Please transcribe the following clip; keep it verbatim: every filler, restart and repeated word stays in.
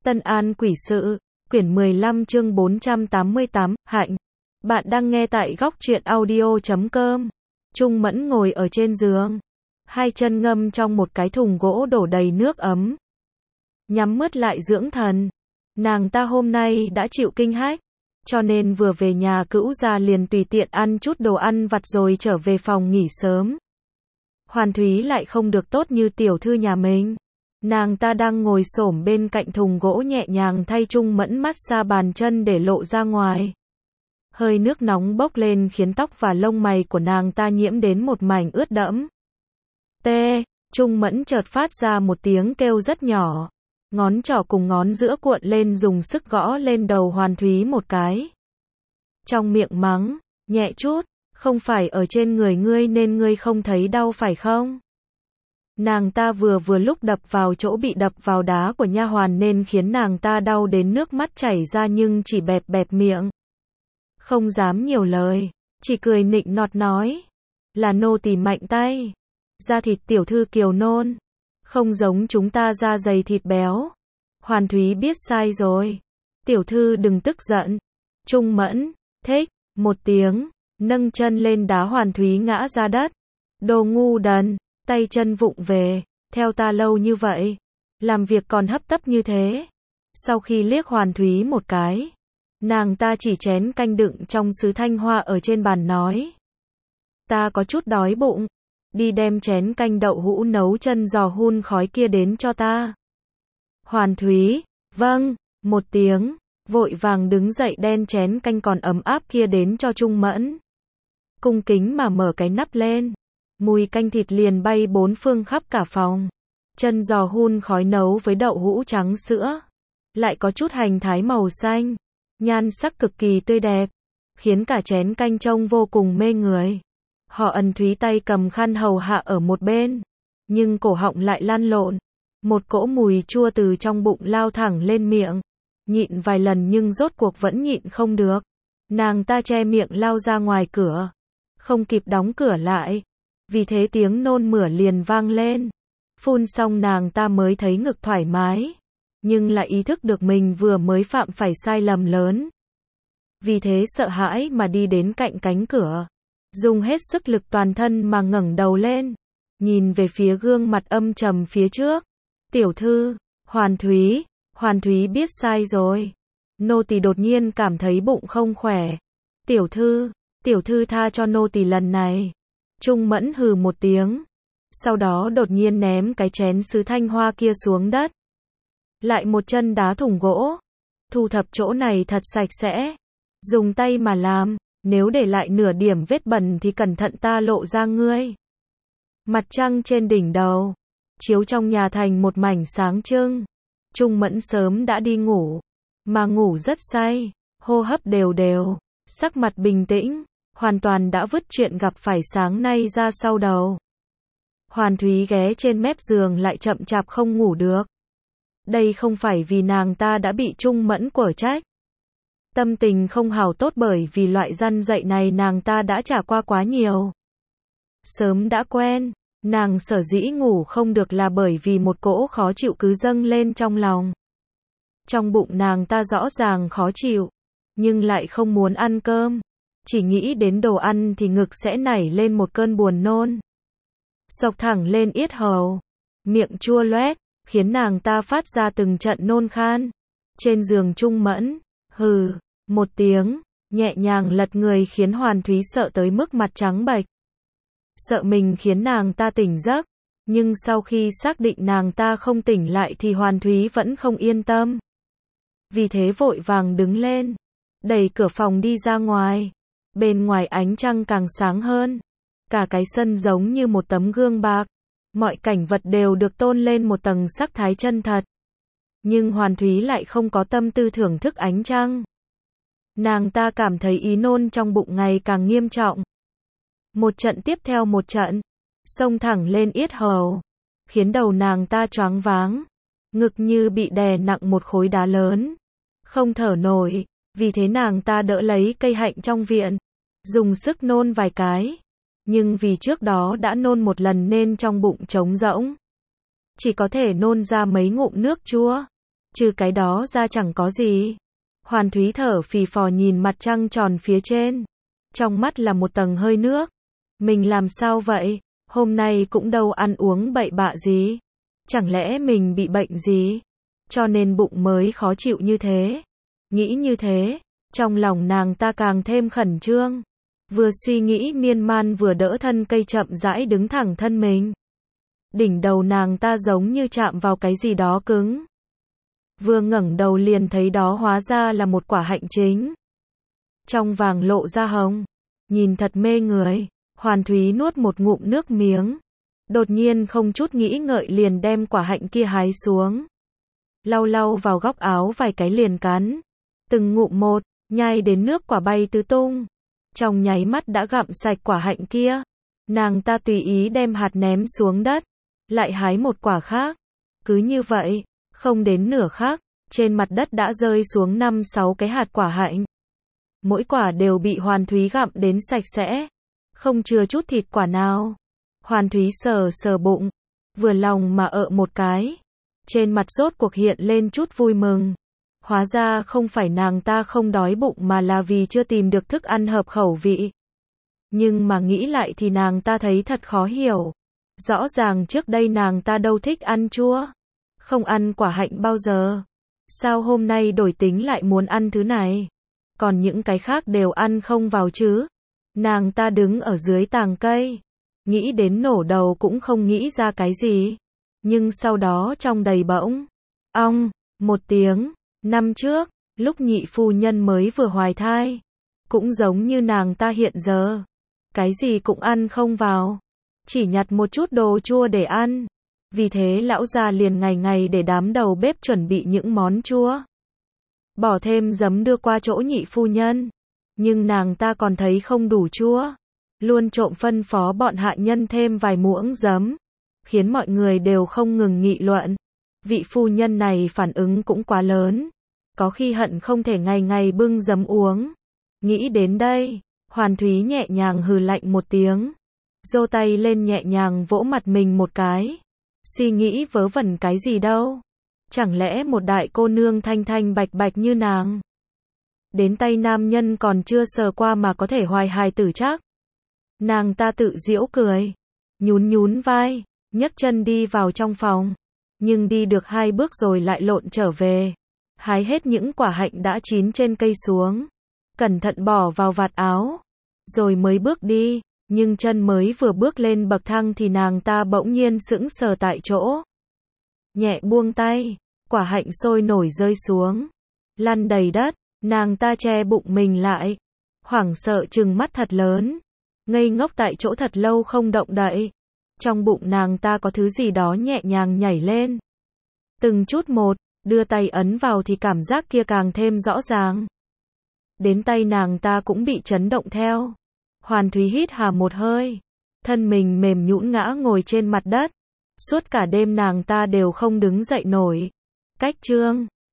Tân An Quỷ Sự, quyển mười lăm chương bốn trăm tám mươi tám, Hạnh. Bạn đang nghe tại góc truyện audio chấm com. Trung Mẫn ngồi ở trên giường, hai chân ngâm trong một cái thùng gỗ đổ đầy nước ấm. Nhắm mắt lại dưỡng thần. Nàng ta hôm nay đã chịu kinh hách, cho nên vừa về nhà cữu gia liền tùy tiện ăn chút đồ ăn vặt rồi trở về phòng nghỉ sớm. Hoàn Thúy lại không được tốt như tiểu thư nhà mình. Nàng ta đang ngồi xổm bên cạnh thùng gỗ nhẹ nhàng thay Trung Mẫn massage bàn chân để lộ ra ngoài. Hơi nước nóng bốc lên khiến tóc và lông mày của nàng ta nhiễm đến một mảnh ướt đẫm. Tê, Trung Mẫn chợt phát ra một tiếng kêu rất nhỏ. Ngón trỏ cùng ngón giữa cuộn lên dùng sức gõ lên đầu Hoàn Thúy một cái. Trong miệng mắng, nhẹ chút, không phải ở trên người ngươi nên ngươi không thấy đau phải không? Nàng ta vừa vừa lúc đập vào chỗ bị đập vào đá của nha hoàn nên khiến nàng ta đau đến nước mắt chảy ra nhưng chỉ bẹp bẹp miệng. Không dám nhiều lời, chỉ cười nịnh nọt nói. Là nô tỳ mạnh tay. Da thịt tiểu thư kiều nôn. Không giống chúng ta da dày thịt béo. Hoàn Thúy biết sai rồi. Tiểu thư đừng tức giận. Trung Mẫn, thích, một tiếng, nâng chân lên đá Hoàn Thúy ngã ra đất. Đồ ngu đần. Tay chân vụng về, theo ta lâu như vậy, làm việc còn hấp tấp như thế. Sau khi liếc Hoàn Thúy một cái, nàng ta chỉ chén canh đựng trong sứ thanh hoa ở trên bàn nói. Ta có chút đói bụng, đi đem chén canh đậu hũ nấu chân giò hun khói kia đến cho ta. Hoàn Thúy, vâng, một tiếng, vội vàng đứng dậy đem chén canh còn ấm áp kia đến cho Trung Mẫn. Cung kính mà mở cái nắp lên. Mùi canh thịt liền bay bốn phương khắp cả phòng. Chân giò hun khói nấu với đậu hũ trắng sữa. Lại có chút hành thái màu xanh. Nhan sắc cực kỳ tươi đẹp. Khiến cả chén canh trông vô cùng mê người. Họ Ân Thúy tay cầm khăn hầu hạ ở một bên. Nhưng cổ họng lại lăn lộn. Một cỗ mùi chua từ trong bụng lao thẳng lên miệng. Nhịn vài lần nhưng rốt cuộc vẫn nhịn không được. Nàng ta che miệng lao ra ngoài cửa. Không kịp đóng cửa lại. Vì thế tiếng nôn mửa liền vang lên. Phun xong nàng ta mới thấy ngực thoải mái. Nhưng lại ý thức được mình vừa mới phạm phải sai lầm lớn. Vì thế sợ hãi mà đi đến cạnh cánh cửa. Dùng hết sức lực toàn thân mà ngẩng đầu lên. Nhìn về phía gương mặt âm trầm phía trước. Tiểu thư, Hoàn Thúy, Hoàn Thúy biết sai rồi. Nô tỳ đột nhiên cảm thấy bụng không khỏe. Tiểu thư, tiểu thư tha cho nô tỳ lần này. Trung Mẫn hừ một tiếng. Sau đó đột nhiên ném cái chén sứ thanh hoa kia xuống đất. Lại một chân đá thùng gỗ. Thu thập chỗ này thật sạch sẽ. Dùng tay mà làm. Nếu để lại nửa điểm vết bẩn thì cẩn thận ta lộ ra ngươi. Mặt trăng trên đỉnh đầu. Chiếu trong nhà thành một mảnh sáng trưng. Trung Mẫn sớm đã đi ngủ. Mà ngủ rất say. Hô hấp đều đều. Sắc mặt bình tĩnh. Hoàn toàn đã vứt chuyện gặp phải sáng nay ra sau đầu. Hoàn Thúy ghé trên mép giường lại chậm chạp không ngủ được. Đây không phải vì nàng ta đã bị Trung Mẫn quở trách. Tâm tình không hào tốt bởi vì loại răn dạy này nàng ta đã trải qua quá nhiều. Sớm đã quen, nàng sở dĩ ngủ không được là bởi vì một cỗ khó chịu cứ dâng lên trong lòng. Trong bụng nàng ta rõ ràng khó chịu, nhưng lại không muốn ăn cơm. Chỉ nghĩ đến đồ ăn thì ngực sẽ nảy lên một cơn buồn nôn. Xộc thẳng lên yết hầu. Miệng chua loét, khiến nàng ta phát ra từng trận nôn khan. Trên giường Trung Mẫn, hừ, một tiếng, nhẹ nhàng lật người khiến Hoàn Thúy sợ tới mức mặt trắng bệch. Sợ mình khiến nàng ta tỉnh giấc. Nhưng sau khi xác định nàng ta không tỉnh lại thì Hoàn Thúy vẫn không yên tâm. Vì thế vội vàng đứng lên. Đẩy cửa phòng đi ra ngoài. Bên ngoài ánh trăng càng sáng hơn. Cả cái sân giống như một tấm gương bạc. Mọi cảnh vật đều được tôn lên một tầng sắc thái chân thật. Nhưng Hoàn Thúy lại không có tâm tư thưởng thức ánh trăng. Nàng ta cảm thấy ý nôn trong bụng ngày càng nghiêm trọng. Một trận tiếp theo một trận. Xông thẳng lên yết hầu. Khiến đầu nàng ta choáng váng. Ngực như bị đè nặng một khối đá lớn. Không thở nổi. Vì thế nàng ta đỡ lấy cây hạnh trong viện. Dùng sức nôn vài cái. Nhưng vì trước đó đã nôn một lần nên trong bụng trống rỗng. Chỉ có thể nôn ra mấy ngụm nước chua. Trừ cái đó ra chẳng có gì. Hoàn Thúy thở phì phò nhìn mặt trăng tròn phía trên. Trong mắt là một tầng hơi nước. Mình làm sao vậy? Hôm nay cũng đâu ăn uống bậy bạ gì. Chẳng lẽ mình bị bệnh gì? Cho nên bụng mới khó chịu như thế. Nghĩ như thế, trong lòng nàng ta càng thêm khẩn trương. Vừa suy nghĩ miên man vừa đỡ thân cây chậm rãi đứng thẳng thân mình. Đỉnh đầu nàng ta giống như chạm vào cái gì đó cứng. Vừa ngẩng đầu liền thấy đó hóa ra là một quả hạnh chính. Trong vàng lộ ra hồng. Nhìn thật mê người. Hoàn Thúy nuốt một ngụm nước miếng. Đột nhiên không chút nghĩ ngợi liền đem quả hạnh kia hái xuống. Lau lau vào góc áo vài cái liền cắn. Từng ngụm một, nhai đến nước quả bay tứ tung. Trong nháy mắt đã gặm sạch quả hạnh kia. Nàng ta tùy ý đem hạt ném xuống đất. Lại hái một quả khác. Cứ như vậy, không đến nửa khắc, trên mặt đất đã rơi xuống năm sáu cái hạt quả hạnh. Mỗi quả đều bị Hoàn Thúy gặm đến sạch sẽ. Không chừa chút thịt quả nào. Hoàn Thúy sờ sờ bụng. Vừa lòng mà ợ một cái. Trên mặt rốt cuộc hiện lên chút vui mừng. Hóa ra không phải nàng ta không đói bụng mà là vì chưa tìm được thức ăn hợp khẩu vị. Nhưng mà nghĩ lại thì nàng ta thấy thật khó hiểu. Rõ ràng trước đây nàng ta đâu thích ăn chua. Không ăn quả hạnh bao giờ. Sao hôm nay đổi tính lại muốn ăn thứ này? Còn những cái khác đều ăn không vào chứ? Nàng ta đứng ở dưới tàng cây. Nghĩ đến nổ đầu cũng không nghĩ ra cái gì. Nhưng sau đó trong đầy bỗng. Ong, một tiếng. Năm trước, lúc nhị phu nhân mới vừa hoài thai. Cũng giống như nàng ta hiện giờ. Cái gì cũng ăn không vào. Chỉ nhặt một chút đồ chua để ăn. Vì thế lão già liền ngày ngày để đám đầu bếp chuẩn bị những món chua. Bỏ thêm giấm đưa qua chỗ nhị phu nhân. Nhưng nàng ta còn thấy không đủ chua. Luôn trộm phân phó bọn hạ nhân thêm vài muỗng giấm. Khiến mọi người đều không ngừng nghị luận. Vị phu nhân này phản ứng cũng quá lớn. Có khi hận không thể ngày ngày bưng giấm uống. Nghĩ đến đây, Hoàn Thúy nhẹ nhàng hừ lạnh một tiếng. Giơ tay lên nhẹ nhàng vỗ mặt mình một cái. Suy nghĩ vớ vẩn cái gì đâu. Chẳng lẽ một đại cô nương thanh thanh bạch bạch như nàng. Đến tay nam nhân còn chưa sờ qua mà có thể hoài hài tử chắc. Nàng ta tự giễu cười. Nhún nhún vai, nhấc chân đi vào trong phòng. Nhưng đi được hai bước rồi lại lộn trở về. Hái hết những quả hạnh đã chín trên cây xuống. Cẩn thận bỏ vào vạt áo. Rồi mới bước đi. Nhưng chân mới vừa bước lên bậc thang thì nàng ta bỗng nhiên sững sờ tại chỗ. Nhẹ buông tay. Quả hạnh sôi nổi rơi xuống. Lăn đầy đất. Nàng ta che bụng mình lại. Hoảng sợ trừng mắt thật lớn. Ngây ngốc tại chỗ thật lâu không động đậy. Trong bụng nàng ta có thứ gì đó nhẹ nhàng nhảy lên. Từng chút một, đưa tay ấn vào thì cảm giác kia càng thêm rõ ràng. Đến tay nàng ta cũng bị chấn động theo. Hoàn Thúy hít hà một hơi. Thân mình mềm nhũn ngã ngồi trên mặt đất. Suốt cả đêm nàng ta đều không đứng dậy nổi. Cách chương